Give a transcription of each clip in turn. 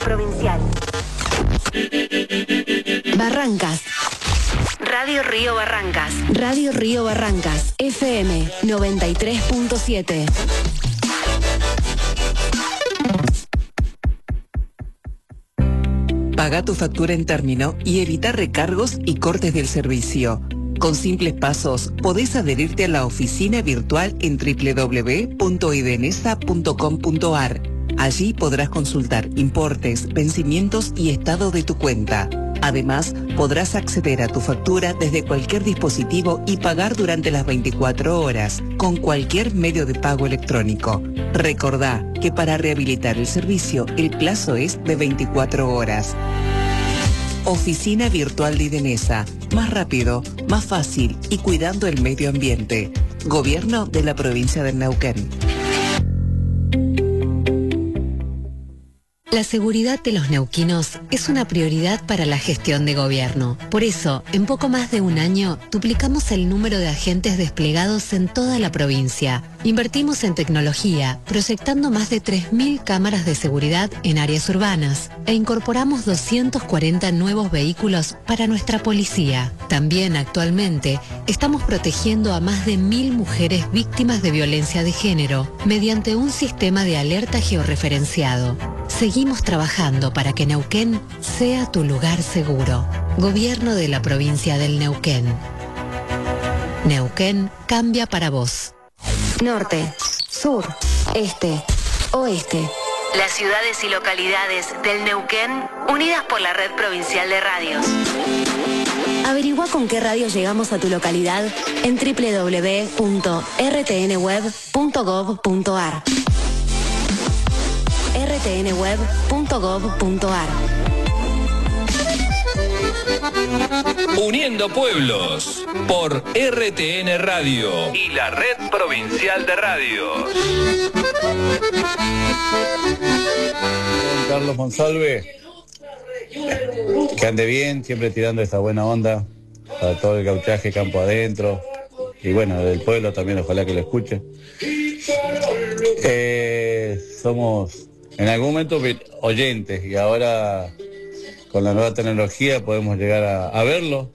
provincial. Barrancas. Radio Río Barrancas. Radio Río Barrancas. FM 93.7. Paga tu factura en término y evita recargos y cortes del servicio. Con simples pasos podés adherirte a la oficina virtual en www.idenesa.com.ar. Allí podrás consultar importes, vencimientos y estado de tu cuenta. Además, podrás acceder a tu factura desde cualquier dispositivo y pagar durante las 24 horas, con cualquier medio de pago electrónico. Recordá que para rehabilitar el servicio, el plazo es de 24 horas. Oficina Virtual de Idenesa. Más rápido, más fácil y cuidando el medio ambiente. Gobierno de la provincia de Neuquén. La seguridad de los neuquinos es una prioridad para la gestión de gobierno. Por eso, en poco más de un año, duplicamos el número de agentes desplegados en toda la provincia. Invertimos en tecnología, proyectando más de 3.000 cámaras de seguridad en áreas urbanas e incorporamos 240 nuevos vehículos para nuestra policía. También, actualmente, estamos protegiendo a más de 1.000 mujeres víctimas de violencia de género mediante un sistema de alerta georreferenciado. Seguimos trabajando para que Neuquén sea tu lugar seguro. Gobierno de la provincia del Neuquén. Neuquén cambia para vos. Norte, sur, este, oeste. Las ciudades y localidades del Neuquén unidas por la red provincial de radios. Averigua con qué radio llegamos a tu localidad en www.rtnweb.gov.ar. rtnweb.gov.ar. Uniendo pueblos por RTN Radio y la Red Provincial de Radios. Carlos Monsalve, que ande bien, siempre tirando esta buena onda para todo el gauchaje campo adentro y bueno, del pueblo también, ojalá que lo escuche. Somos en algún momento oyentes y ahora con la nueva tecnología podemos llegar a verlo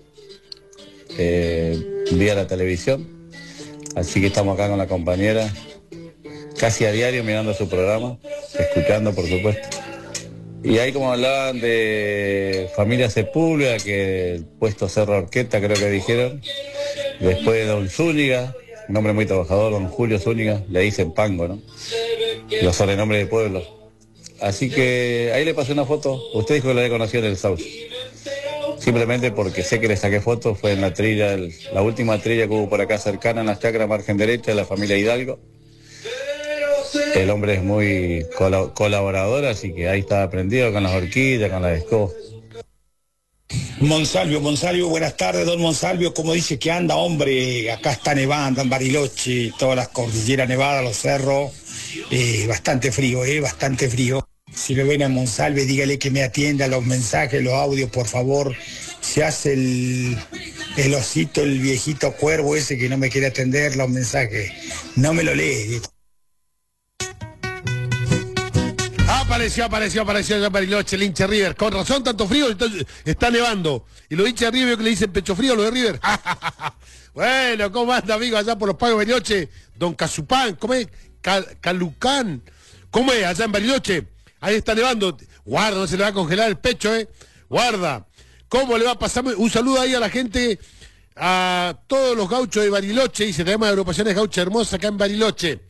vía la televisión, así que estamos acá con la compañera casi a diario mirando su programa, escuchando por supuesto. Y ahí como hablaban de familia Sepúlveda, que el puesto Cerro Orqueta creo que dijeron, después de don Zúñiga, un hombre muy trabajador, don Julio Zúñiga, le dicen Pango, ¿no? Los sobrenombres de pueblo. Así que ahí le pasé una foto, usted dijo que lo había conocido en el Sauce. Simplemente porque sé que le saqué fotos, fue en la trilla, la última trilla que hubo por acá cercana en las chacras margen derecha de la familia Hidalgo. El hombre es muy colaborador, así que ahí está aprendido con las horquillas, con las escobas. Monsalvio, buenas tardes, don Monsalvio, ¿cómo dice que anda, hombre? Acá está nevando en Bariloche, todas las cordilleras nevadas, los cerros, bastante frío, bastante frío. Si lo ven a Monsalve, dígale que me atienda los mensajes, los audios, por favor. Se hace el osito, el viejito cuervo ese que no me quiere atender los mensajes. No me lo lee. Apareció allá en Bariloche el hincha River. Con razón, tanto frío, entonces está nevando. Y los hinchas de River que le dicen pecho frío, los de River. Bueno, ¿cómo anda, amigo, allá por los pagos de Bariloche? Don Casupán, ¿cómo es? Calucán. ¿Cómo es allá en Bariloche? Ahí está nevando. Guarda, no se le va a congelar el pecho, Guarda. ¿Cómo le va a pasar? Un saludo ahí a la gente, a todos los gauchos de Bariloche. Dice, tenemos agrupaciones gauchas hermosas acá en Bariloche.